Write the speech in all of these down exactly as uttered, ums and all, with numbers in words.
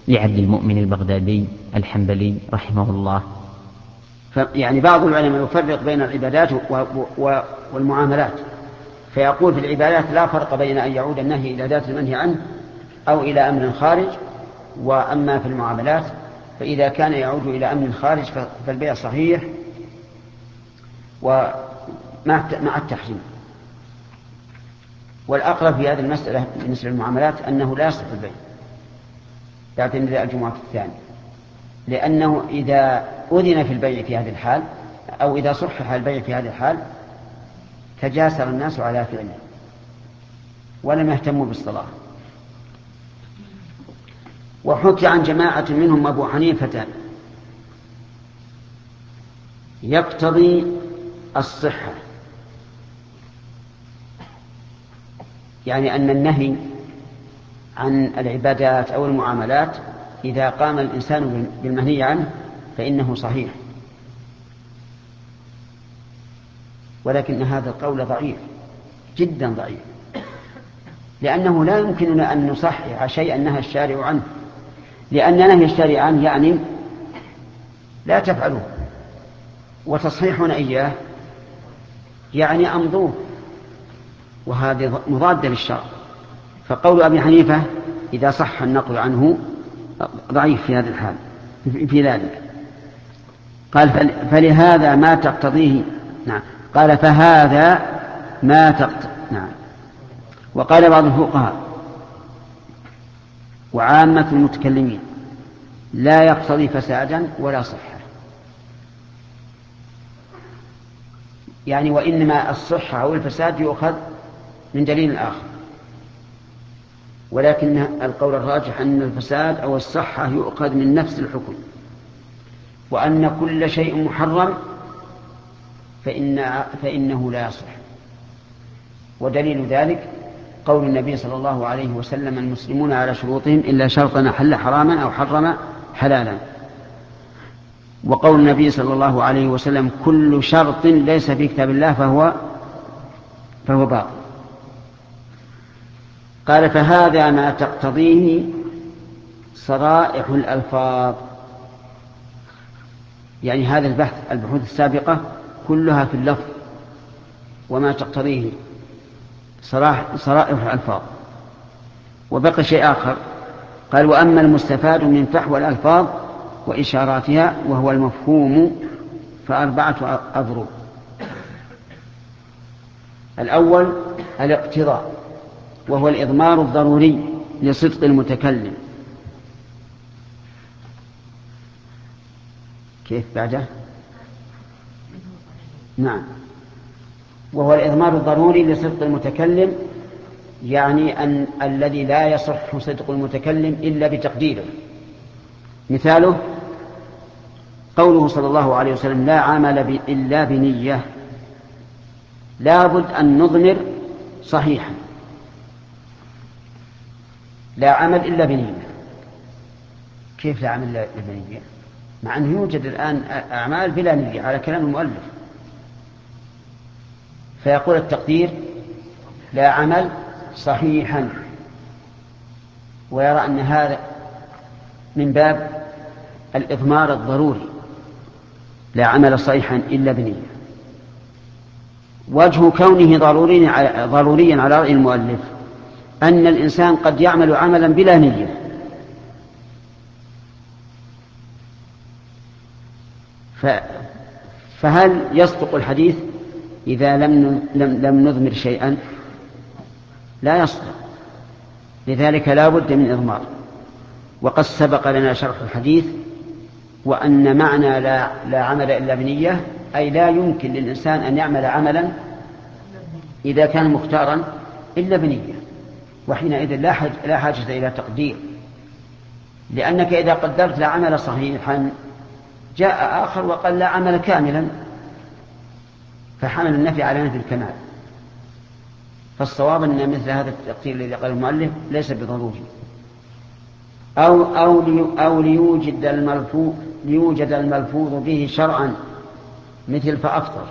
لعبد المؤمن البغدادي الحنبلي رحمه الله. يعني بعض العلماء يفرق بين العبادات والمعاملات، فيقول في العبادات لا فرق بين أن يعود النهي إلى ذات المنهي عنه أو إلى أمر خارج، وأما في المعاملات فإذا كان يعود إلى أمر خارج فالبيع صحيح ومع التحريم. والأقرب في هذه المسألة بالنسبة للمعاملات أنه لا يصح البيع بعد نداء الجمعة الثاني، لأنه إذا أذن في البيع في هذه الحال أو إذا صحح البيع في هذه الحال تجاسر الناس على فعله ولم يهتموا بالصلاة. وحكي عن جماعة منهم أبو حنيفة يقتضي الصحة، يعني أن النهي عن العبادات أو المعاملات إذا قام الإنسان بالمنهي عنه فإنه صحيح، ولكن هذا القول ضعيف جدا ضعيف، لأنه لا يمكننا أن نصحح شيئا نهى الشارع عنه، لأن نهي الشارع عنه يعني لا تفعلوه، وتصحيحنا إياه يعني أمضوه، وهذه مضادة للشرع. فقول أبي حنيفة إذا صح النقل عنه ضعيف في هذا الحال في ذلك. قال فلهذا ما تقتضيه، نعم قال فهذا ما تقتضيه، نعم. وقال بعض الفقهاء وعامة المتكلمين لا يقتضي فسادا ولا صحة، يعني وإنما الصحة أو الفساد يؤخذ من دليل آخر، ولكن القول الراجح أن الفساد أو الصحة يؤخذ من نفس الحكم، وأن كل شيء محرم فإن فإنه لا يصح. ودليل ذلك قول النبي صلى الله عليه وسلم المسلمون على شروطهم إلا شرطا حل حراما أو حرم حلالا، وقول النبي صلى الله عليه وسلم كل شرط ليس في كتاب الله فهو فهو باطل. قال فهذا ما تقتضيه صرائح الألفاظ، يعني هذا البحث البحوث السابقة كلها في اللفظ وما تقتضيه صرائح الألفاظ. وبقي شيء آخر، قال وأما المستفاد من فحوى الألفاظ وإشاراتها وهو المفهوم فأربعة أضرب. الأول الاقتضاء، وهو الإضمار الضروري لصدق المتكلم. كيف بعده؟ نعم، وهو الإضمار الضروري لصدق المتكلم، يعني أن الذي لا يصح صدق المتكلم إلا بتقديره. مثاله قوله صلى الله عليه وسلم لا عمل إلا بنية، لابد أن نضمر صحيحا لا عمل إلا بنية. كيف لا عمل إلا بنية؟ مع أنه يوجد الآن أعمال بلا نية على كلام المؤلف، فيقول التقدير لا عمل صحيحا، ويرى أن هذا من باب الإضمار الضروري لا عمل صحيحا إلا بنية. وجه كونه ضروريا على رأي المؤلف أن الإنسان قد يعمل عملا بلا نية، فهل يصدق الحديث إذا لم لم نضمر شيئا؟ لا يصدق، لذلك لا بد من إضمار. وقد سبق لنا شرح الحديث، وأن معنى لا, لا عمل إلا بنية أي لا يمكن للإنسان أن يعمل عملا إذا كان مختارا إلا بنية، وحينئذ لا حاجة, لا حاجة إلى تقدير، لأنك إذا قدرت لا عمل صحيحا جاء آخر وقال لا عمل كاملا فحمل النفي على نفي الكمال. فالصواب أن مثل هذا التقدير الذي قال المؤلف ليس بضروري. أو, أو, لي أو ليوجد, الملفوظ ليوجد الملفوظ به شرعا مثل فأفطر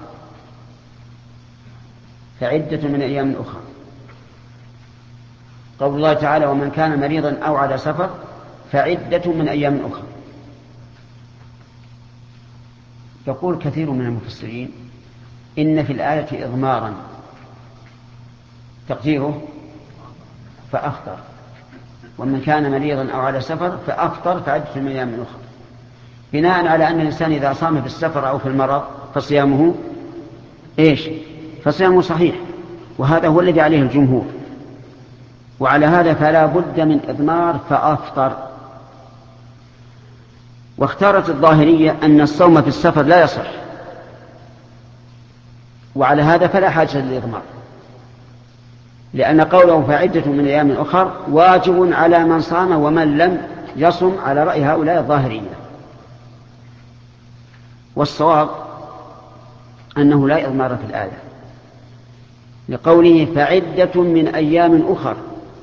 فعدة من أيام أخرى. قول الله تعالى ومن كان مريضا أو على سفر فعدة من أيام أخرى. يقول كثير من المفسرين إن في الآية إضمارا تقديره فأفطر، ومن كان مريضا أو على سفر فأفطر فعدة من أيام أخرى، بناء على أن الإنسان إذا صام في السفر أو في المرض فصيامه إيش؟ فصيامه صحيح، وهذا هو الذي عليه الجمهور. وعلى هذا فلا بد من إضمار فأفطر. واختارت الظاهرية أن الصوم في السفر لا يصح، وعلى هذا فلا حاجة للإضمار، لأن قوله فعدة من أيام أخر واجب على من صام ومن لم يصم على رأي هؤلاء الظاهرية. والصواب أنه لا إضمار في الآية، لقوله فعدة من أيام أخر،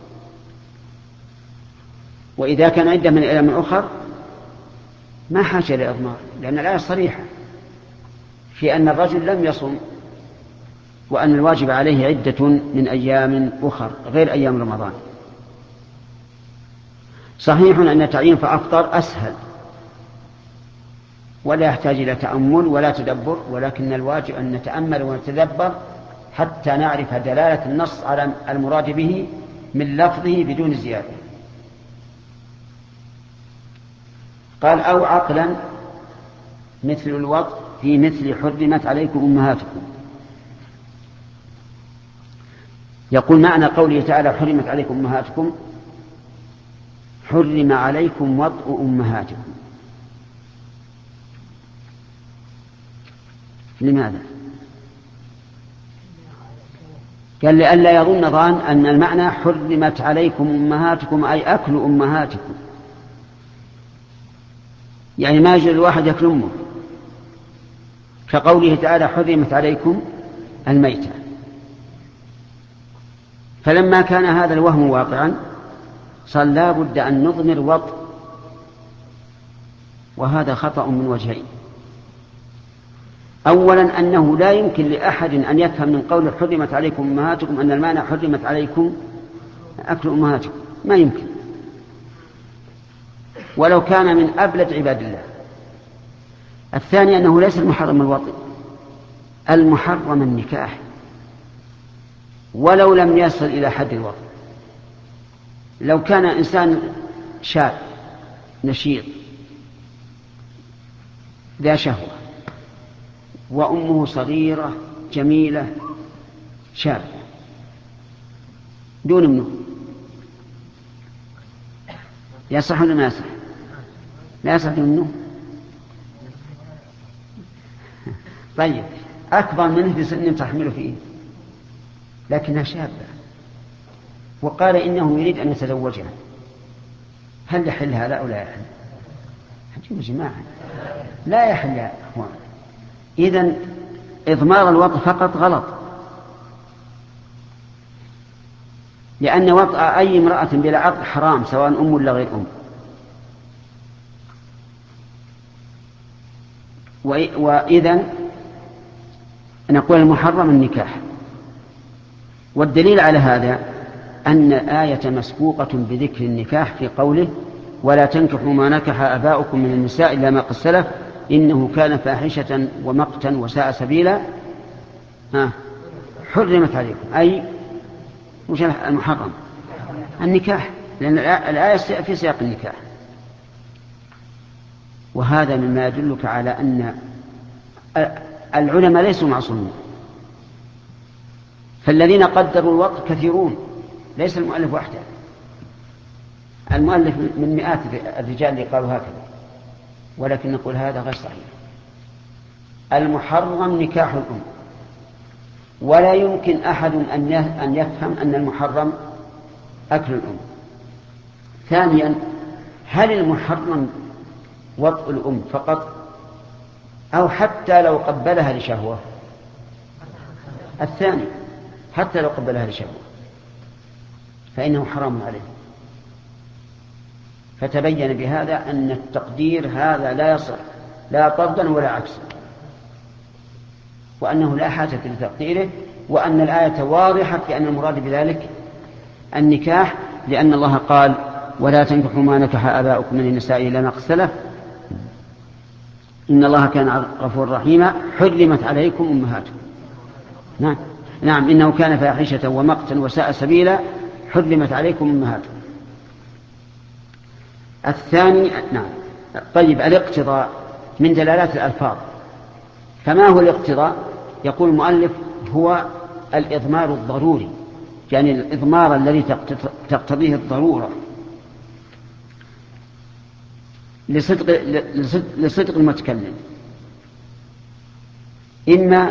وإذا كان عدة من أيام أخر ما حاجة لإضمار، لأن الآية صريحة في أن الرجل لم يصم وأن الواجب عليه عدة من أيام أخر غير أيام رمضان. صحيح أن تعيين فأفطر أسهل ولا يحتاج إلى تأمل ولا تدبر، ولكن الواجب أن نتأمل ونتدبر حتى نعرف دلالة النص على المراد به من لفظه بدون زيادة. قال أو عقلا مثل الوطء في مثل حرمت عليكم أمهاتكم. يقول معنى قوله تعالى حرمت عليكم أمهاتكم حرم عليكم وطء أمهاتكم. لماذا؟ قال لئلا يظن ظان أن المعنى حرمت عليكم أمهاتكم أي أكل أمهاتكم، يعني ما يجوز الواحد يأكل أمه، كقوله تعالى حرمت عليكم الميتة. فلما كان هذا الوهم واقعا صار لا بد أن نضمر وطء، وهذا خطأ من وجهين. أولا أنه لا يمكن لأحد أن يفهم من قول حرمت عليكم أمهاتكم أن المعنى حرمت عليكم أكل أمهاتكم، ما يمكن، ولو كان من أبلد عباد الله. الثاني أنه ليس المحرم الوطء، المحرم النكاح ولو لم يصل إلى حد الوطء. لو كان إنسان شاب نشيط ذا شهوة وأمه صغيرة جميلة شاب دون منه، يصح ولا ما يصح؟ لا يصح منه. طيب أكبر منه بسن تحمل فيه لكنها شابة، وقال إنه يريد أن يتزوجها، هل يحل هذا أو لا يحل؟ يا جماعة لا يحل يا أخوان. إذن إضمار الوطء فقط غلط، لأن وطء أي امرأة بلا عقد حرام سواء أم ولا غير أم. وإذن نقول المحرم النكاح. والدليل على هذا أن الآية مسبوقة بذكر النكاح في قوله ولا تنكحوا ما نكح آباؤكم من النساء إلا ما قد سلف إنه كان فاحشة ومقتا وساء سبيلا. ها حرمت عليكم أي مش المحرم النكاح، لأن الآية في سياق النكاح. وهذا مما يدلك على أن العلماء ليسوا معصومين، فالذين قدروا الوطء كثيرون، ليس المؤلف وحده، المؤلف من مئات الرجال اللي قالوا هكذا، ولكن نقول هذا غير صحيح. المحرم نكاح الأم، ولا يمكن أحد أن يفهم أن المحرم أكل الأم. ثانيا هل المحرم وطء الأم فقط أو حتى لو قبلها لشهوة؟ الثاني حتى لو قبلها لشهوة فإنه حرام عليه. فتبين بهذا أن التقدير هذا لا يصح لا طردا ولا عكسا، وأنه لا حاجة لتقديره، وأن الآية واضحة في أن المراد بذلك النكاح، لأن الله قال ولا تنكحوا ما نكح آباؤكم من النساء إلا ما قد سلف إن الله كان غفورا رحيما. حرمت عليكم أمهاتكم. نعم نعم إنه كان فاحشة ومقتا وساء سبيلا. حرمت عليكم أمهاتكم. الثاني نعم طيب الاقتضاء من دلالات الألفاظ. فما هو الاقتضاء؟ يقول المؤلف هو الإضمار الضروري، يعني الإضمار الذي تقتضيه الضرورة لصدق, لصدق المتكلم، إما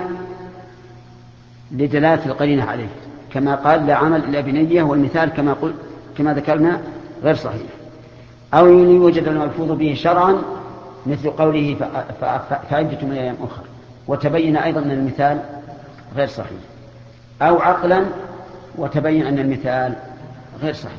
لدلالة القرينة عليه كما قال لا عمل إلا بنية، والمثال كما قل كما ذكرنا غير صحيح، أو يوجد الملفوظ به شرعا مثل قوله فعدة من أيام أخرى وتبين أيضا أن المثال غير صحيح، أو عقلا وتبين أن المثال غير صحيح.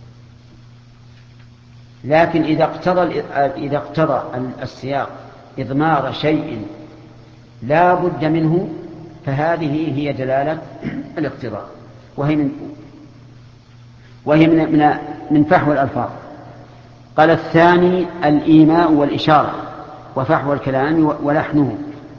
لكن إذا اقتضى إذا اقتضى السياق إضمار شيء لا بد منه فهذه هي دلالة الاقتضاء، وهي من وهي من من, من فحوى الألفاظ. قال الثاني الإيماء والإشارة وفحوى الكلام ولحنه،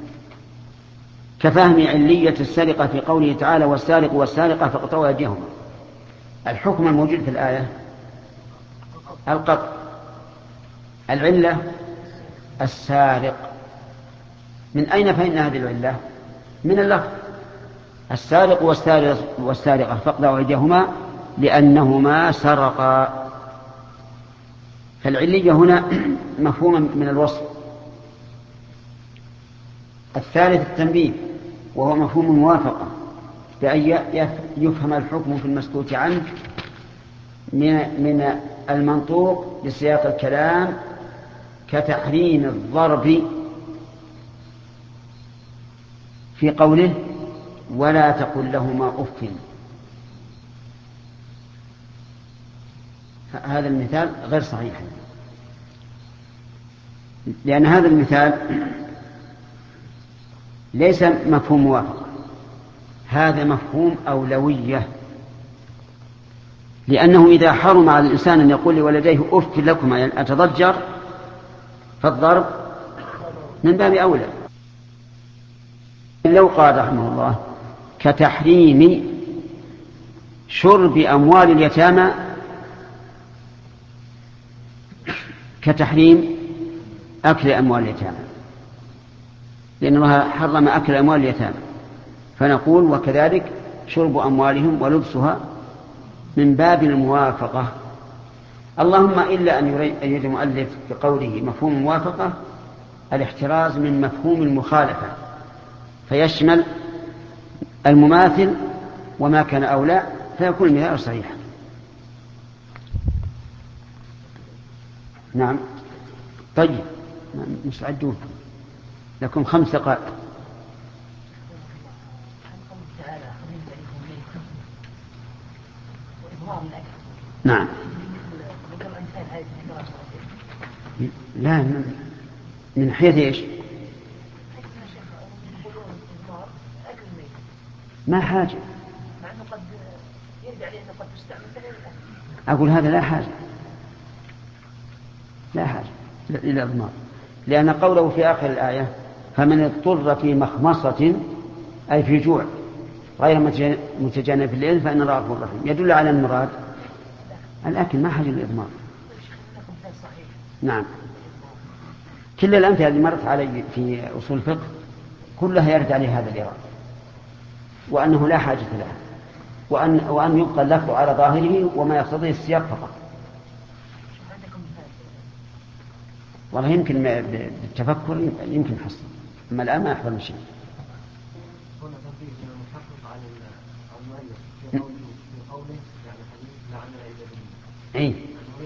كفهم علية السرقة في قوله تعالى والسارق والسارقة فاقطعوا أيديهما. الحكم الموجود في الآية القطع، العلة السارق. من أين فهمنا هذه العلة؟ من اللفظ السارق والسارقة فاقطعوا أيديهما لأنهما سرقا. فالعلية هنا مفهوما من الوصف. الثالث التنبيه وهو مفهوم الموافقة، بأن يفهم الحكم في المسكوت عنه من المنطوق بسياق الكلام، كتحريم الضرب في قوله ولا تقل لهما أف. هذا المثال غير صحيح، لأن هذا المثال ليس مفهوم موافقة، هذا مفهوم أولوية، لأنه إذا حرم على الإنسان أن يقول لولديه أف لكما يعني أتضجر، فالضرب من باب أولى. لو قال رحمه الله كتحريم شرب أموال اليتامى، كتحريم أكل أموال اليتامى، لأن الله حرم أكل أموال اليتامى، فنقول وكذلك شرب أموالهم ولبسها من باب الموافقة. اللهم إلا أن يريد المؤلف بقوله مفهوم الموافقة الاحتراز من مفهوم المخالفة، فيشمل المماثل وما كان أولى، فيكون المثال صحيحا. نعم طيب مستعدون لكم خمس دقائق. نعم لا من حيث ايش؟ ما حاجة، أقول هذا لا حاجة لا حاجة إلى الإضمار، لأن قوله في آخر الآية فمن اضطر في مخمصة أي في جوع غير متجانف للإثم فإن الله غفور رحيم، يدل على المراد الأكل، ما حاجة للإضمار. نعم كل الأمثلة اللي مرت علي في أصول الفقه كلها يرد عليه هذا الإرادة، وأنه لا حاجة لها، وأن, وأن يبقى اللفظ على ظاهره وما يقتضيه السياق فقط. والله يمكن بالتفكر يمكن حصل، أما الآن ما يحضر شيء. هنا تنبيه من المحقق على المؤلف في قوله في قوله يعني حديث لا عمل إلا بالنية. أي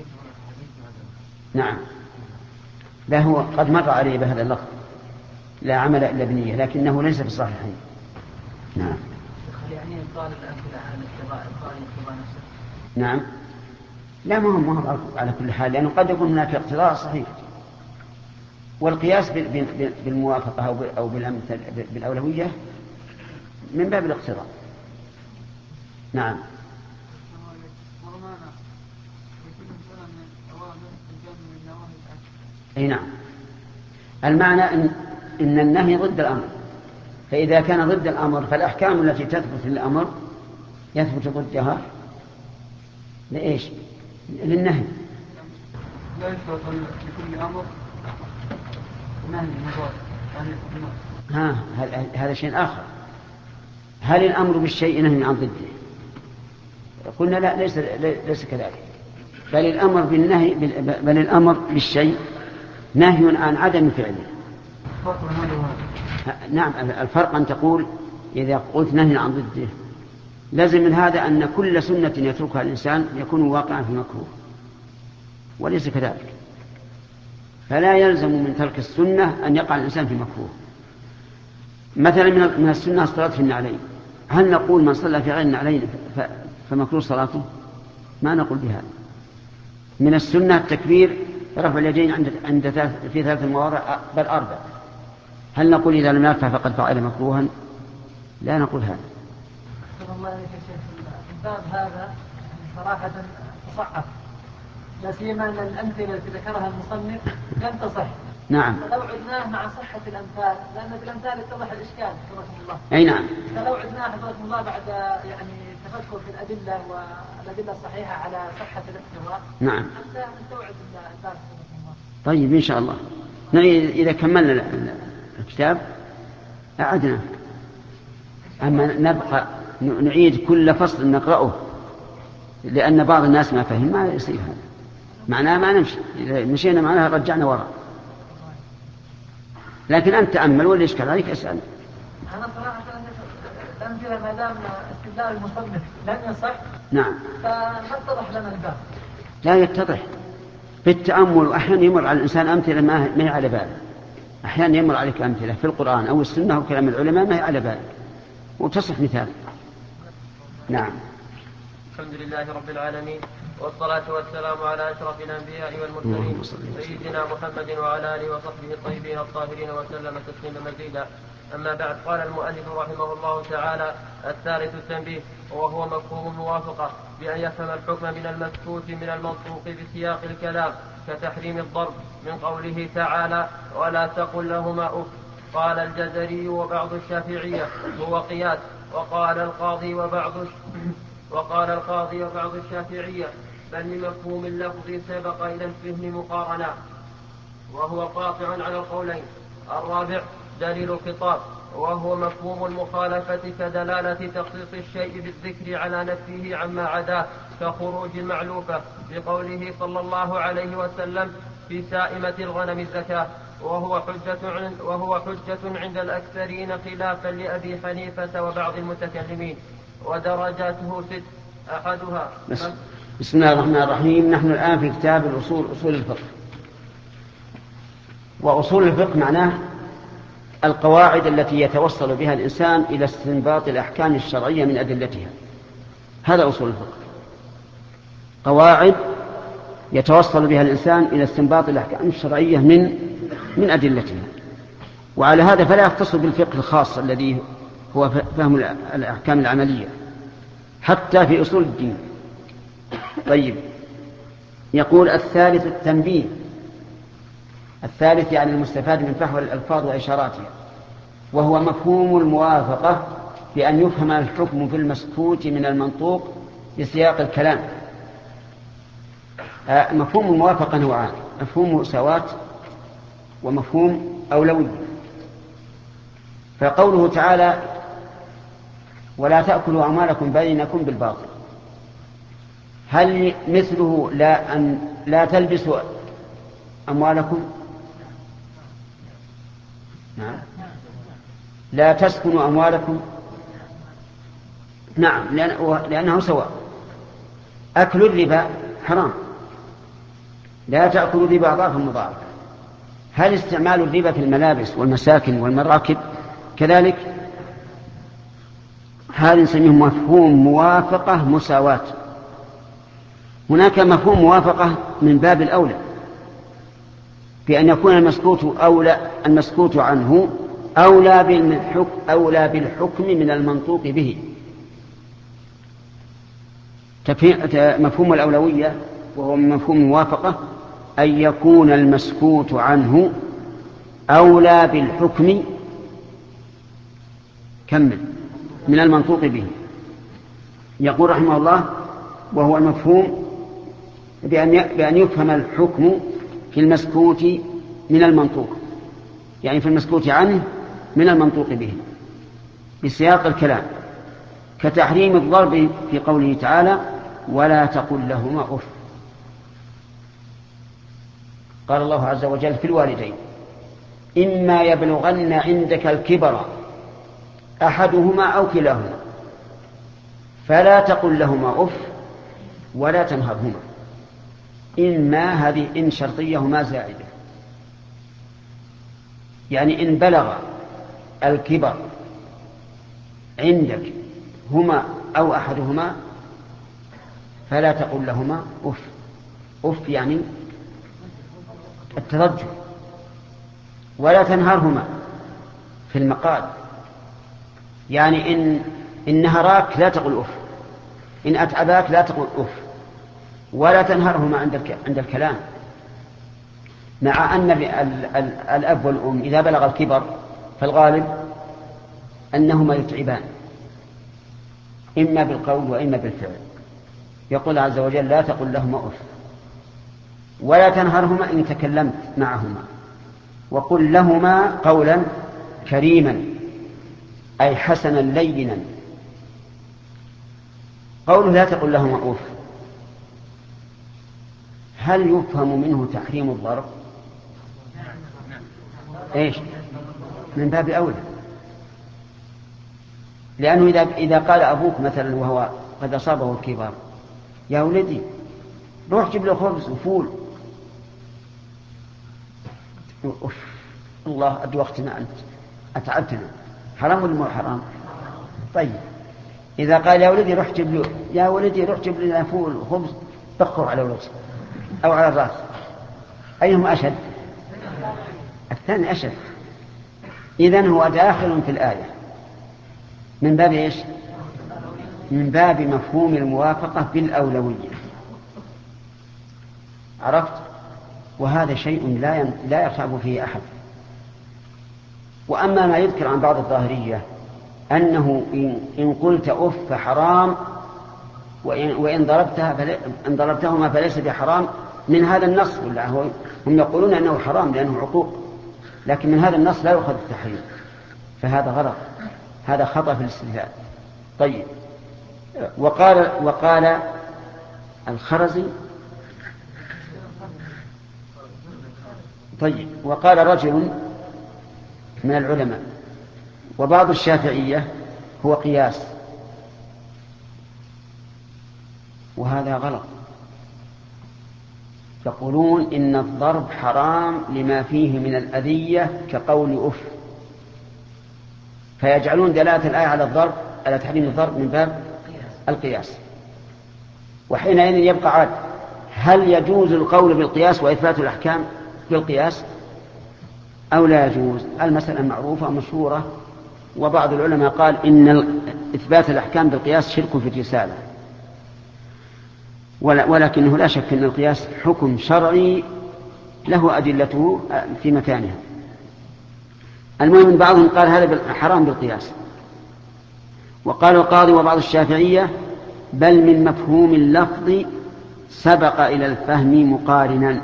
نعم لا هو قد مر عليه بهذا اللفظ لا عمل إلا بنية، لكنه ليس في الصحيحين. نعم يعني قال الأمثلة على الاقتضاء قال الاقتضاء نفسه. نعم لا ما هو ما هو على كل حال، لأنه قد يكون هناك اقتضاء صحيح، والقياس بالموافقة أو بالأولوية من باب الاقتضاء. نعم أي نعم. المعنى إن, إن النهي ضد الأمر، فإذا كان ضد الأمر فالأحكام التي تثبت للأمر يثبت ضدها لإيش؟ للنهي. لا يثبت لكل أمر نهي مضاد. ها هذا شيء آخر. هل الأمر بالشيء نهي عن ضده؟ قلنا لا، ليس ليس كذلك، بل الأمر بالنهي بل الأمر بالشيء نهي عن عدم فعله. نعم، الفرق أن تقول إذا قلت نهي عن ضده لازم من هذا أن كل سنة يتركها الإنسان يكون واقعا في مكروه، وليس كذلك. فلا يلزم من ترك السنة أن يقع الإنسان في مكروه. مثلا من السنة الصلاة في النعلين، هل نقول من صلى في غير النعلين فمكروه صلاته؟ ما نقول بهذا. من السنة التكبير رفع اليدين عند عند في ثلاث مواضع بل أربع، هل نقول إذا لم يرفع فقد فعل مكروها؟ لا نقول هذا. الله عليك يا شيخ، الباب هذا صراحة تصعب، لا سيما أن الأمثلة التي ذكرها المصنف لم تصح. نعم. فلو عدناه مع صحة الأمثال، لأن بالأمثال اتضح الإشكال حفظكم الله. أي نعم. فلو عدناه حفظكم الله بعد يعني تفكر في الأدلة والأدلة الصحيحة على صحة الاستواء، نعم، حتى نستوعب الباب حفظكم الله. طيب إن شاء الله. إذا كملنا الكتاب أعدنا، أما نبقى نعيد كل فصل نقرأه لأن بعض الناس ما فهم ما يصير هذا، معناه ما نمشي، إذا مشينا معناها رجعنا وراء. لكن أنت تأمل واللي يشكل عليك أسأل. أنا صراحة الأمثلة ما دام استدلال المصنف لم يصح، نعم، فما اتضح لنا الباب. لا يتضح بالتأمل. أحيانا يمر على الإنسان أمثلة ما هي على باله، أحيانا يمر عليك أمثلة في القرآن أو السنة أو كلام العلماء ما هي على بالك وتصح مثال. نعم. الحمد لله رب العالمين، والصلاة والسلام على أشرف الأنبياء والمرسلين سيدنا محمد وعلى آله وصحبه الطيبين الطاهرين وسلم تسليما مزيدا. أما بعد، قال المؤلف رحمه الله تعالى: الثالث التنبيه، وهو مفهوم الموافقة، بأن يفهم الحكم من المسكوت من المنطوق بسياق الكلام، كتحريم الضرب من قوله تعالى: ولا تقل لهما أف. قال الجزري وبعض الشافعية هو قياس، وقال القاضي وبعض وقال القاضي وبعض الشافعية بل بمفهوم اللفظ سبق إلى الفهم مقارنة، وهو قاطع على القولين. الرابع دليل الخطاب، وهو مفهوم المخالفة كدلالة تخصيص الشيء بالذكر على نفيه عما عداه، كخروج المعلوفة بقوله صلى الله عليه وسلم: في سائمة الغنم الزكاة، وهو حجة وهو حجة عند الأكثرين خلافا لأبي حنيفة وبعض المتكلمين. ودرجاته ست، أحدها بسم الله الرحمن الرحيم. نحن الآن في كتاب الأصول، أصول الفقه. وأصول الفقه معناه القواعد التي يتوصل بها الإنسان إلى استنباط الأحكام الشرعية من أدلتها، هذا أصول الفقه. قواعد يتوصل بها الإنسان إلى استنباط الأحكام الشرعية من من أدلتها. وعلى هذا فلا يختص بالفقه الخاص الذي هو فهم الأحكام العملية، حتى في أصول الدين. طيب، يقول: الثالث التنبيه. الثالث يعني المستفاد من فحوى الألفاظ وإشاراتها، وهو مفهوم الموافقة، بأن يفهم الحكم في المسكوت من المنطوق بسياق الكلام. مفهوم الموافقة نوعان: مفهوم مساواة ومفهوم أولوية. فقوله تعالى: ولا تأكلوا أموالكم بينكم بالباطل، هل مثله لا أن لا تلبسوا أموالكم؟ نعم. لا تسكنوا أموالكم؟ نعم، لأنه سواء. أكل الربا حرام، لا تأكلوا الربا أضعافا مضاعفة. هل استعمال الربا في الملابس والمساكن والمراكب كذلك؟ هذا نسميه مفهوم موافقة مساواة. هناك مفهوم موافقة من باب الأولى، بأن يكون المسكوت أولى المسكوت عنه أولى بالحكم أولى بالحكم من المنطوق به. مفهوم الأولوية وهو مفهوم الموافقة أن يكون المسكوت عنه أولى بالحكم كمل من المنطوق به. يقول رحمه الله: وهو المفهوم بأن يفهم الحكم في المسكوت من المنطوق، يعني في المسكوت عنه من المنطوق به بسياق الكلام، كتحريم الضرب في قوله تعالى: ولا تقل لهما أف. قال الله عز وجل في الوالدين: إما يبلغن عندك الكبر أحدهما أو كلاهما فلا تقل لهما أف ولا تنهرهما. إما هذه إن شرطية ما زائدة، يعني إن بلغ الكبر عندك هما أو أحدهما فلا تقل لهما أف. أف يعني التضجر. ولا تنهرهما في المقال، يعني إن إن نهراك لا تقل أف، إن أتعباك لا تقل أف. ولا تنهرهما عند عند الكلام، مع أن الأب والأم إذا بلغ الكبر فالغالب أنهما يتعبان إما بالقول وإما بالفعل. يقول عز وجل: لا تقل لهما أف ولا تنهرهما إن تكلمت معهما وقل لهما قولا كريما، أي حسنا لينا. قوله لا تقل لهما أف هل يفهم منه تحريم الضرب؟ إيش؟ من باب أولى، لأنه إذا إذا قال أبوك مثلا وهو قد أصابه الكبر: يا ولدي روح جيب له خبز وفول، أف الله أدي وقتنا أنت أتعبتنا، حرام ولا مو حرام؟ طيب إذا قال يا ولدي روح جيب له يا ولدي روح جيب لنا فول وخبز، بخر على الوجه أو على الرأس، أيهم أشد؟ الثاني أشد. إذن هو داخل في الآية من باب إيش؟ من باب مفهوم الموافقة بالأولوية. عرفت؟ وهذا شيء لا لا يرتاب فيه أحد. وأما ما يذكر عن بعض الظاهرية أنه إن قلت أف حرام وإن ضربتها إن ضربتهما فليس بحرام، من هذا النص، ولا هم يقولون أنه حرام لأنه عقوق، لكن من هذا النص لا يؤخذ التحريم، فهذا غلط، هذا خطأ في الاستدلال. طيب وقال وقال الخرزي طيب وقال رجل من العلماء وبعض الشافعية هو قياس، وهذا غلط. يقولون إن الضرب حرام لما فيه من الأذية كقول أف، فيجعلون دلالة الآية على الضرب على تحريم الضرب من باب القياس. وحينئذ يبقى عاد هل يجوز القول بالقياس وإثبات الأحكام بالقياس أو لا يجوز؟ المسألة معروفة مشهورة، وبعض العلماء قال إن إثبات الأحكام بالقياس شرك في الرسالة، ولكنه لا شك أن القياس حكم شرعي له أدلته في مكانها. المهم بعضهم قال هذا حرام بالقياس. وقال القاضي وبعض الشافعية بل من مفهوم اللفظ سبق إلى الفهم مقارنا،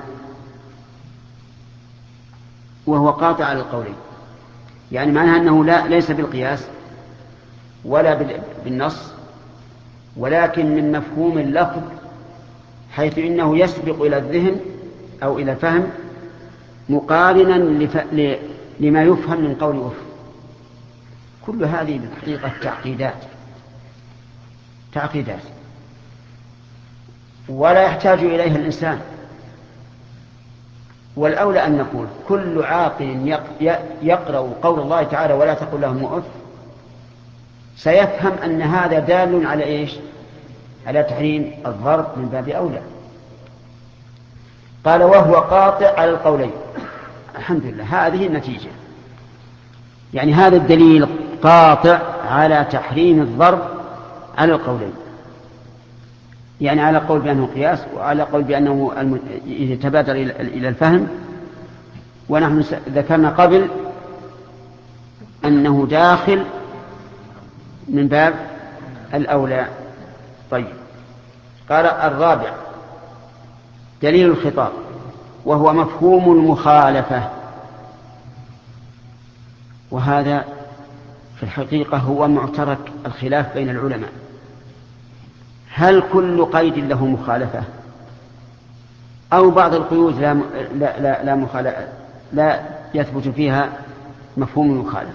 وهو قاطع على القولين، يعني معناها أنه لا ليس بالقياس ولا بالنص، ولكن من مفهوم اللفظ، حيث إنه يسبق إلى الذهن أو إلى الفهم مقارنا لف... ل... لما يفهم من قول أف. كل هذه بالحقيقة تعقيدات تعقيدات ولا يحتاج إليها الإنسان. والأولى أن نقول كل عاقل يقرأ قول الله تعالى ولا تقل لهم أف سيفهم أن هذا دال على إيش؟ على تحريم الضرب من باب أولى. قال وهو قاطع على القولين. الحمد لله، هذه النتيجة، يعني هذا الدليل قاطع على تحريم الضرب على القولين. يعني على قول بأنه قياس وعلى قول بأنه يتبادر إلى الفهم. ونحن ذكرنا قبل أنه داخل من باب الأولى. طيب، قال الرابع دليل الخطاب وهو مفهوم المخالفة. وهذا في الحقيقة هو معترك الخلاف بين العلماء، هل كل قيد له مخالفة أو بعض القيود لا, لا, لا, لا, مخالفة لا يثبت فيها مفهوم المخالفة؟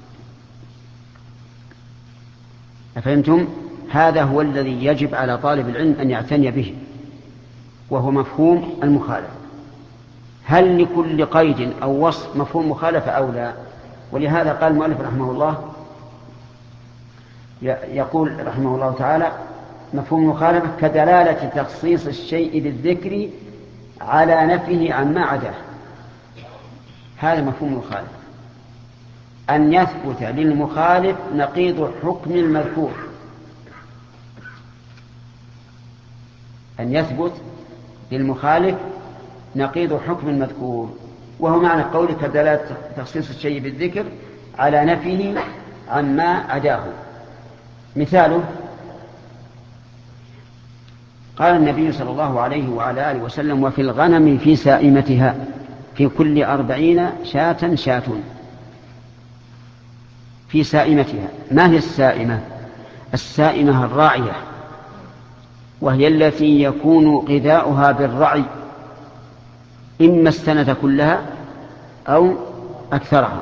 أفهمتم؟ هذا هو الذي يجب على طالب العلم أن يعتني به، وهو مفهوم المخالفة. هل لكل قيد أو وصف مفهوم مخالفة أو لا؟ ولهذا قال المؤلف رحمه الله، يقول رحمه الله تعالى: مفهوم المخالفة كدلالة تخصيص الشيء بالذكر على نفيه عما عداه. هذا مفهوم المخالفة، أن يثبت للمخالف نقيض حكم المذكور، أن يثبت للمخالف نقيض حكم المذكور، وهو معنى قوله كدلالة تخصيص الشيء بالذكر على نفيه عما عداه. مثاله: قال النبي صلى الله عليه وعلى آله وسلم: وفي الغنم في سائمتها في كل أربعين شاة شاة. في سائمتها، ما هي السائمة؟ السائمة الراعية، وهي التي يكون غذاؤها بالرعي، إما السنة كلها أو أكثرها.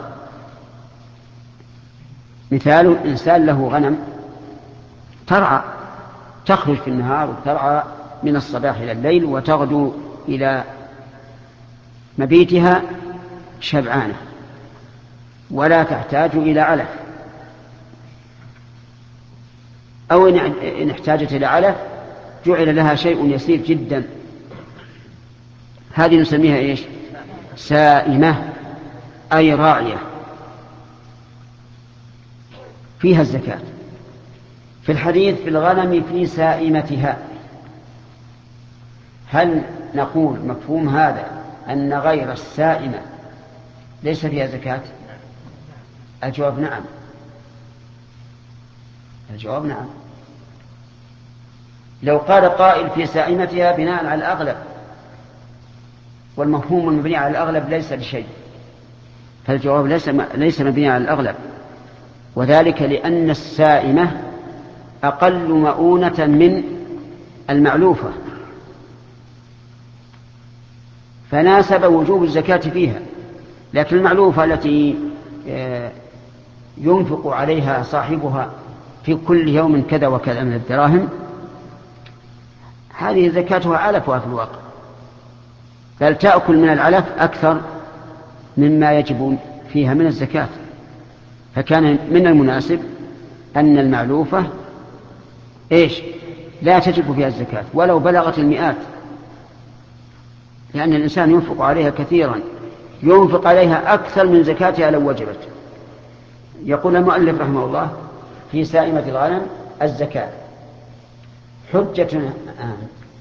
مثال: إنسان له غنم ترعى، تخرج في النهار وترعى من الصباح إلى الليل وتغدو إلى مبيتها شبعانة ولا تحتاج إلى علف، أو إن احتاجت إلى علف جعل لها شيء يسير جدا. هذه نسميها إيش؟ سائمة، أي راعية، فيها الزكاة. في الحديث: في الغنم في سائمتها، هل نقول مفهوم هذا أن غير السائمة ليس فيها زكاة؟ الجواب نعم، الجواب نعم. لو قال قائل في سائمتها بناء على الأغلب، والمفهوم المبني على الأغلب ليس بشيء، فالجواب ليس ليس مبني على الأغلب، وذلك لأن السائمة أقل مؤونة من المعلوفة، فناسب وجوب الزكاة فيها. لكن المعلوفة التي ينفق عليها صاحبها في كل يوم كذا وكذا من الدراهم، هذه زكاتها علفها في الواقع، بل تأكل من العلف أكثر مما يجب فيها من الزكاة. فكان من المناسب أن المعلوفة إيش؟ لا تجب فيها الزكاة ولو بلغت المئات، لأن الإنسان ينفق عليها كثيرا، ينفق عليها أكثر من زكاتها لو وجبت. يقول المؤلف رحمه الله: في سائمة الغنم الزكاة. حجة آه.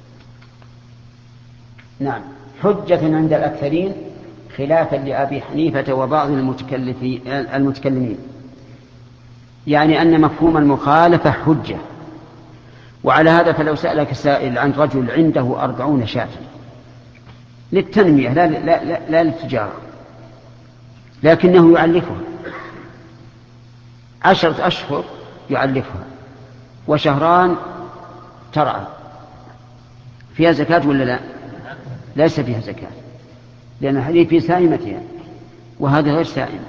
نعم، حجة عند الأكثرين خلافا لأبي حنيفة وبعض المتكلمين، يعني أن مفهوم المخالفة حجة. وعلى هذا فلو سألك سائل عن رجل عنده أربعون شاة للتنمية لا, لا, لا, لا للتجارة، لكنه يعلفها عشرة أشهر، يعلفها وشهران ترعى، فيها زكاة ولا لا؟ ليس فيها زكاة، لأن هذه في سائمتها وهذه غير سائمة،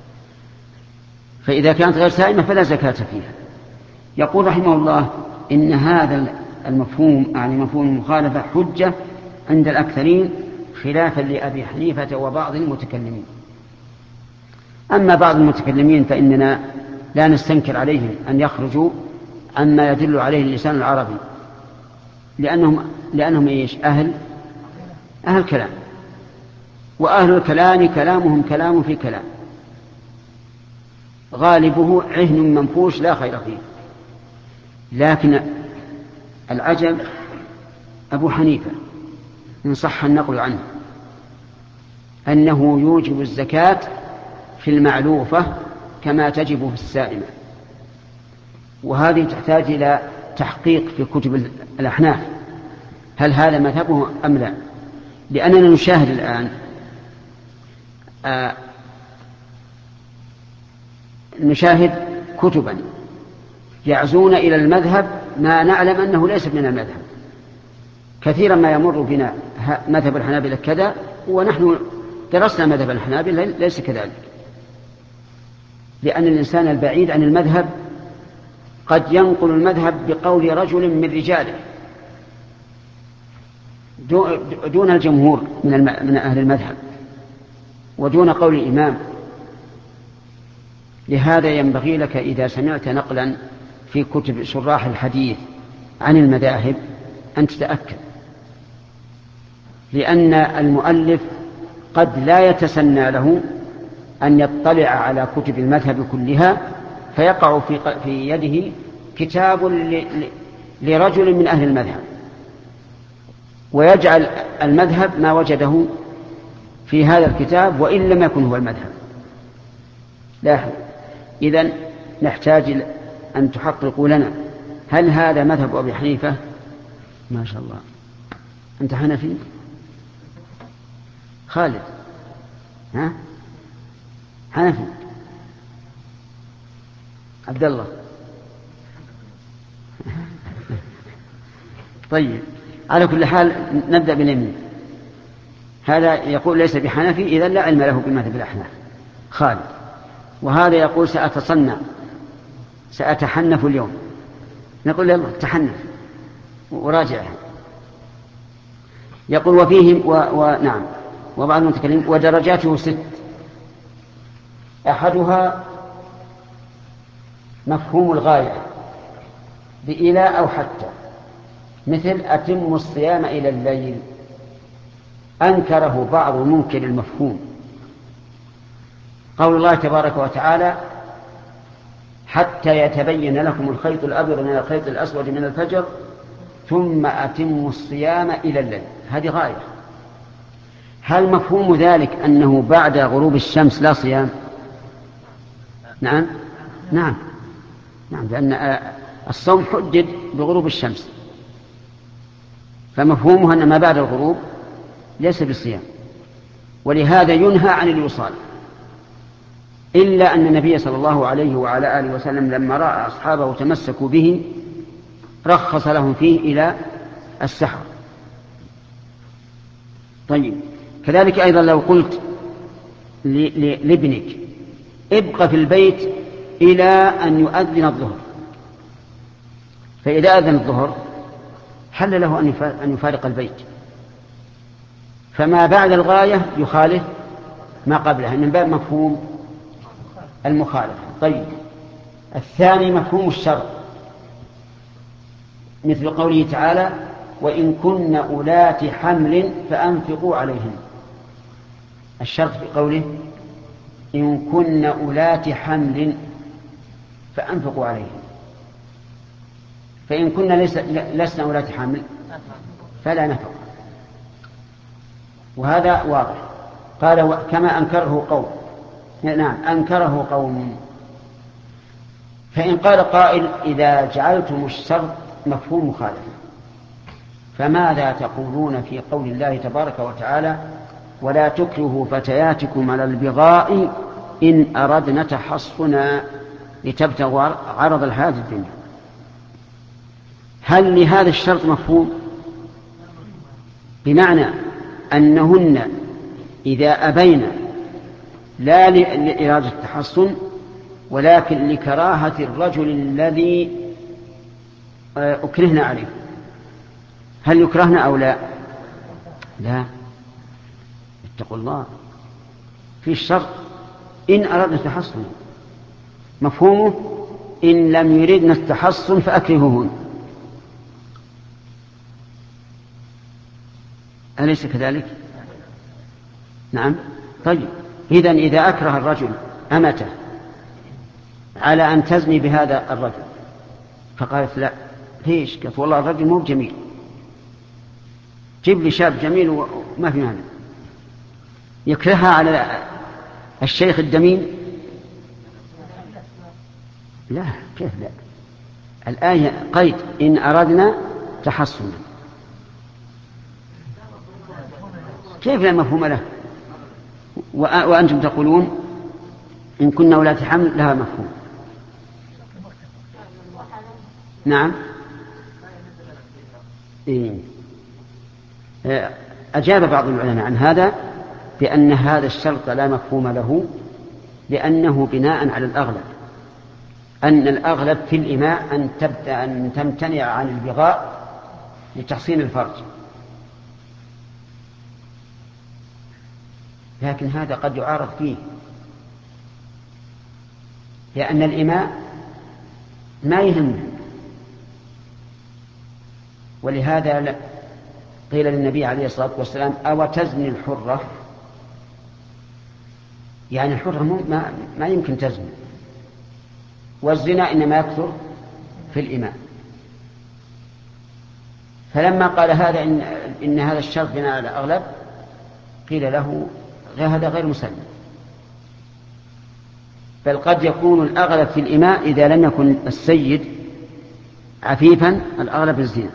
فإذا كانت غير سائمة فلا زكاة فيها. يقول رحمه الله: إن هذا المفهوم يعني مفهوم المخالفة حجة عند الأكثرين خلافا لأبي حنيفة وبعض المتكلمين. أما بعض المتكلمين فإننا لا نستنكر عليهم أن يخرجوا عما يدل عليه اللسان العربي، لأنهم, لأنهم إيش؟ أهل أهل كلام، وأهل الكلام كلامهم كلام في كلام، غالبه عهن منفوش لا خير فيه. لكن العجب أبو حنيفة إن صح النقل عنه أنه يوجب الزكاة في المعلوفة كما تجب في السائمة، وهذه تحتاج إلى تحقيق في كتب الأحناف هل هذا مذهبه أم لا، لأننا نشاهد الآن آه نشاهد كتبا يعزون إلى المذهب ما نعلم أنه ليس من المذهب. كثيرا ما يمر بنا مذهب الحنابلة كذا ونحن درسنا مذهب الحنابلة ليس كذلك، لأن الإنسان البعيد عن المذهب قد ينقل المذهب بقول رجل من رجاله دون الجمهور من أهل المذهب ودون قول الإمام. لهذا ينبغي لك إذا سمعت نقلا في كتب شراح الحديث عن المذاهب أن تتأكد، لأن المؤلف قد لا يتسنى له أن يطلع على كتب المذهب كلها فيقع في يده كتاب لرجل من أهل المذهب ويجعل المذهب ما وجده في هذا الكتاب وإن لم يكن هو المذهب. لاحظ، إذن نحتاج أن تحققوا لنا هل هذا مذهب أبي حنيفة؟ ما شاء الله. أنت حنفي؟ خالد ها؟ حنفي؟ عبد الله؟ طيب، على كل حال نبدأ باليمين. هذا يقول ليس بحنفي، إذن لا علم له بمذهب الأحناف. خالد. وهذا يقول سأتصنع سأتحنف اليوم. نقول له تحنف وراجعها. يقول وفيه و... ونعم وبعض المتكلمين ودرجاته ست، أحدها مفهوم الغاية بإلى أو حتى، مثل أتم الصيام إلى الليل، أنكره بعض منكر المفهوم. قول الله تبارك وتعالى حتى يتبين لكم الخيط الأبيض من الخيط الأسود من الفجر ثم أتموا الصيام إلى الليل، هذه غاية. هل مفهوم ذلك أنه بعد غروب الشمس لا صيام؟ نعم نعم نعم، لأن الصوم حدد بغروب الشمس، فمفهومها أن ما بعد الغروب ليس بالصيام، ولهذا ينهى عن الوصال. إلا أن النبي صلى الله عليه وعلى آله وسلم لما رأى أصحابه تمسكوا به رخص لهم فيه إلى السحر. طيب، كذلك أيضا لو قلت لابنك ابقى في البيت إلى أن يؤذن الظهر، فإذا أذن الظهر حل له أن يفارق البيت، فما بعد الغاية يخالف ما قبلها من باب مفهوم المخالفة. طيب، الثاني مفهوم الشرط، مثل قوله تعالى وإن كن أولات حمل فأنفقوا عليهن. الشرط في قوله إن كن أولات حمل فأنفقوا عليهن، فإن كن لسنا أولات حمل فلا نفق، وهذا واضح. قال كما أنكره قوم، نعم أنكره قوم. فإن قال قائل إذا جعلتم الشرط مفهوم مخالف فماذا تقولون في قول الله تبارك وتعالى ولا تكرهوا فتياتكم على البغاء إن أردنا تحصنا لتبتغوا عرض الحياة الدنيا؟ هل لهذا الشرط مفهوم؟ بمعنى أنهن إذا أبين لا لإرادة التحصن ولكن لكراهة الرجل الذي أكرهنا عليه، هل يكرهنا أو لا؟ لا، اتقوا الله، في الشرط إن أردنا التحصن، مفهومه إن لم يردنا التحصن فأكرهوهن، أليس كذلك؟ نعم. طيب، إذن إذا أكره الرجل أمته على أن تزني بهذا الرجل فقالت لا ليش؟ قالت والله الرجل مو جميل، جيب لي شاب جميل وما في مانع. يكرهها على الشيخ الدميم؟ لا، كيف لا؟ الآية قيد إن أردنا تحصنا، كيف لا مفهوم له؟ وأنتم تقولون إن كنا ولاة حمل لها مفهوم. نعم. إيه. أجاب بعض العلماء عن هذا بأن هذا الشرط لا مفهوم له، لأنه بناء على الأغلب، أن الأغلب في الإماء أن تبدأ أن تمتنع عن البغاء لتحصين الفرج، لكن هذا قد يعارض فيه، لأن الإماء ما يهم. ولهذا قيل للنبي عليه الصلاة والسلام أو تزني الحرة، يعني الحرة ما, ما يمكن تزني، والزنا إنما يكثر في الإماء. فلما قال هذا إن, إن هذا الشرط بناء على الأغلب، قيل له هذا غير مسلم، بل قد يكون الأغلب في الإماء إذا لم يكن السيد عفيفا الأغلب الزنا.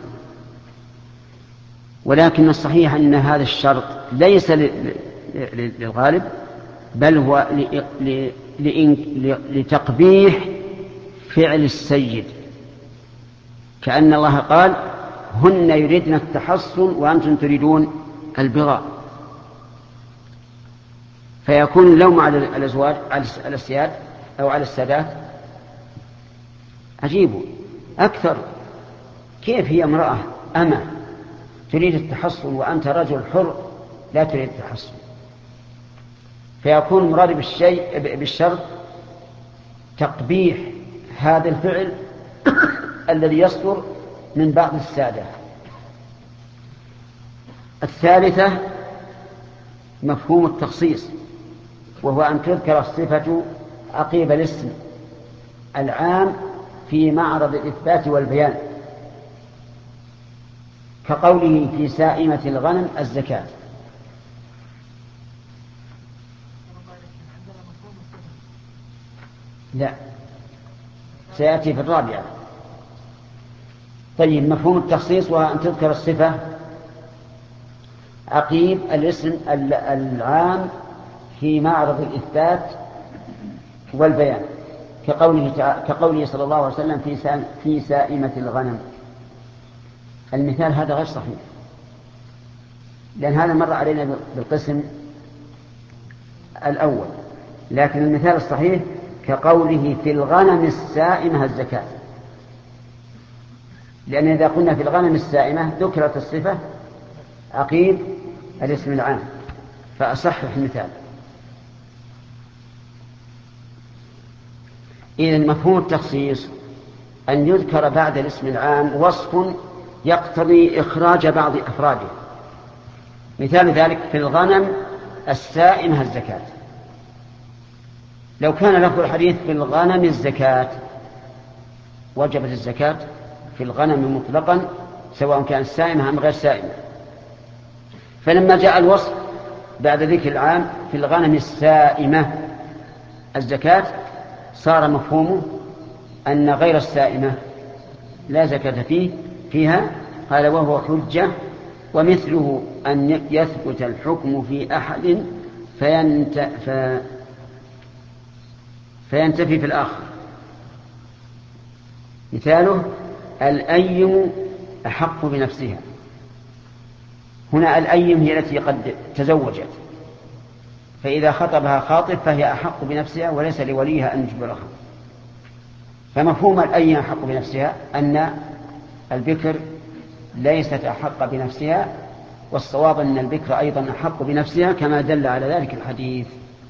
ولكن الصحيح أن هذا الشرط ليس للغالب، بل هو لتقبيح فعل السيد، كأن الله قال هن يريدن التحصن وأنتم تريدون البغاء، فيكون اللوم على الأزواج، على السياد أو على السادات. عجيب أكثر، كيف هي امرأة أما تريد التحصن وأنت رجل حر لا تريد التحصن؟ فيكون مراد بالشيء بالشرط تقبيح هذا الفعل الذي يصدر من بعض السادة. الثالثة مفهوم التخصيص، وهو أن تذكر الصفة عقيب الاسم العام في معرض الإثبات والبيان، كقوله في سائمة الغنم الزكاة. لا، سيأتي في الرابعة. طيب، مفهوم التخصيص وأن تذكر الصفة عقيب الاسم العام في معرض الإثبات والبيان، كقوله, كقوله صلى الله عليه وسلم في, في سائمة الغنم. المثال هذا غير صحيح، لأن هذا مر علينا بالقسم الأول، لكن المثال الصحيح كقوله في الغنم السائمة الزكاة، لأن إذا قلنا في الغنم السائمة ذكرت الصفة عقيب الاسم العام، فأصحح المثال. إذن مفهوم التخصيص أن يذكر بعد الاسم العام وصف يقتضي إخراج بعض أفراده. مثال ذلك في الغنم السائمة الزكاة، لو كان لفظ الحديث في الغنم الزكاة وجبت الزكاة في الغنم مطلقا سواء كان سائمة أم غير سائمة، فلما جاء الوصف بعد ذكر العام في الغنم السائمة الزكاة صار مفهومه أن غير السائمة لا زكاة فيه فيها. قال وهو حجة، ومثله أن يثبت الحكم في أحد فينت ف... فينتفي في الآخر. مثاله الأيم أحق بنفسها، هنا الأيم هي التي قد تزوجت، فإذا خطبها خاطب فهي أحق بنفسها وليس لوليها أن يجبرها. فمفهوم الأيم أحق بنفسها أن البكر ليست أحق بنفسها، والصواب أن البكر أيضا أحق بنفسها كما دل على ذلك الحديث،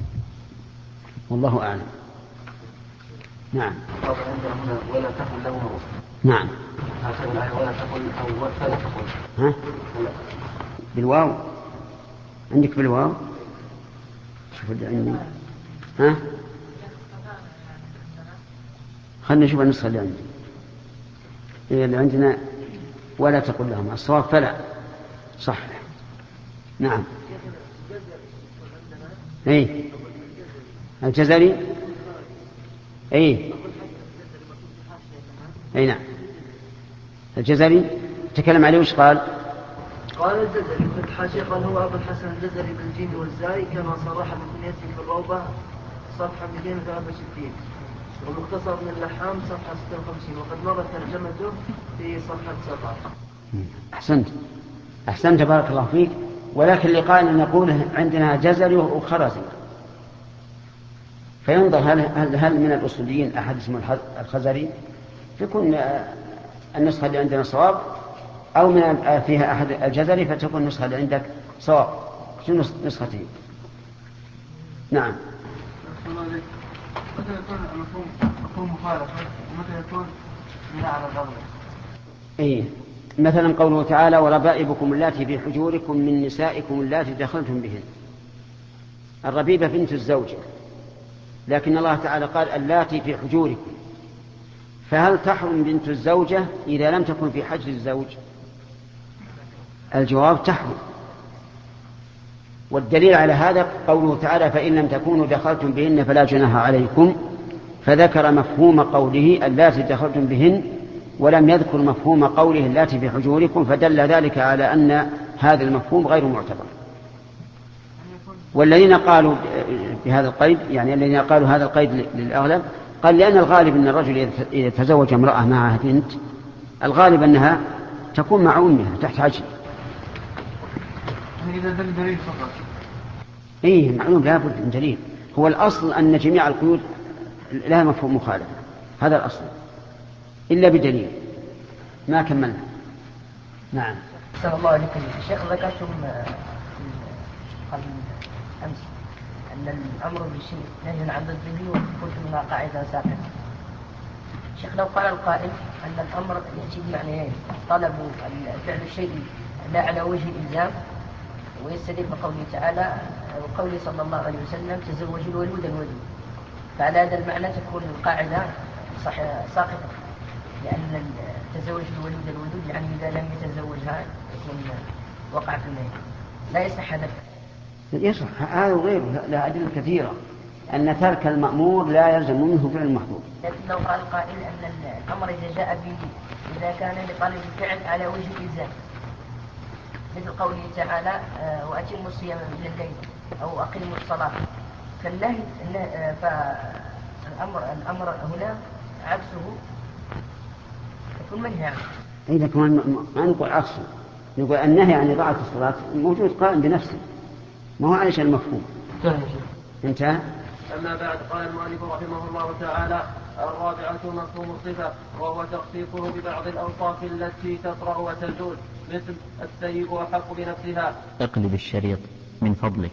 والله أعلم. نعم. ولا تقل له مرة. نعم. ولا تقل أو فلا تقل. ها؟ بالواو عندك بالواو؟ شوف عندي. ها؟ خلنا نشوف النسخة اللي عندي. اللي عندنا ولا تقل لهم الصواب فلا صح. نعم. اي الجزري اي اي نعم الجزري تكلم عليه وش قال؟ قال الجزري في الحاشية قال هو أبو الحسن الجزري بالجيم والزاي كما صرح بكنيته في الروضة صفحة مئتين وثلاثة وستين ومختصر من اللحام صفحة ستة وخمسين وقد مرت ترجمته في صفحة سبعة. أحسنت أحسنت بارك الله فيك. ولكن لقائنا نقول عندنا جزري وخرزي، فينظر هل, هل, هل من الأصوليين أحد اسمه الخزري تكون النسخة اللي عندنا صواب، أو من فيها أحد الجزري فتكون النسخة اللي عندك صواب. شو نسختين؟ نعم. متى يكون المفهوم مفهوم مخالفة ومتى يكون بناء على الأغلب؟ إيه مثلا قوله تعالى وربائبكم اللاتي في حجوركم من نسائكم اللاتي دخلتم بهن. الربيبة بنت الزوجة، لكن الله تعالى قال اللاتي في حجوركم، فهل تحرم بنت الزوجة إذا لم تكن في حجر الزوج؟ الجواب تحرم. والدليل على هذا قوله تعالى فإن لم تكونوا دخلتم بهن فلا جناح عليكم، فذكر مفهوم قوله اللاتي دخلتم بهن ولم يذكر مفهوم قوله اللاتي في حجوركم، فدل ذلك على أن هذا المفهوم غير معتبر. والذين قالوا بهذا القيد يعني الذين قالوا هذا القيد للأغلب قال لأن الغالب أن الرجل إذا تزوج امرأة معها بنت الغالب أنها تكون مع أمها تحت حجر. إذا دل دليل فقط. إيه معلوم لا بد من دليل. هو الأصل أن جميع القيود لها مفهوم مخالف، هذا الأصل إلا بدليل. ما كملنا. نعم. أحسن الله عليكم. الشيخ ذكرتم قبل أمس أن الأمر بالشيء نهي عن ضده وقلت منها قاعدة ساقطة. الشيخ لو قال القائل أن الأمر يأتي بمعنيين، طلب فعل الشيء لا على وجه الإلزام، ويستدل بقوله تعالى وقوله صلى الله عليه وسلم تزوجوا الولود الودود، فعلى هذا المعنى تكون القاعدة ساقطة، لأن تزوج الولود الودود يعني إذا لم يتزوجها يكون وقع في النهي، لا يصح هذا. يصح هذا وغيره لا أدلة كثيرة أن ترك المأمور لا يلزم منه فعل المحظور. لكن لو قال قائل أن الأمر إذا جاء به إذا كان لطالب الفعل على وجه الإلزام، مثل قوله تعالى وأتموا الصيام من الليل أو أقيموا الصلاة، فالنهي فالأمر الأمر هنا عكسه يكون منهي عنه. إيه لكن ما نقول عكسه، نقول النهي عن إضاعة الصلاة موجود قائم بنفسه، ما هو علشان المفهوم. انتهى. أما بعد قال المؤلف رحمه الله تعالى الرابعة مفهوم الصفة، وهو تخصيصه ببعض الأوصاف التي تطرأ وتزول، مثل السيب أحق بنفسها. اقلب الشريط من فضلك.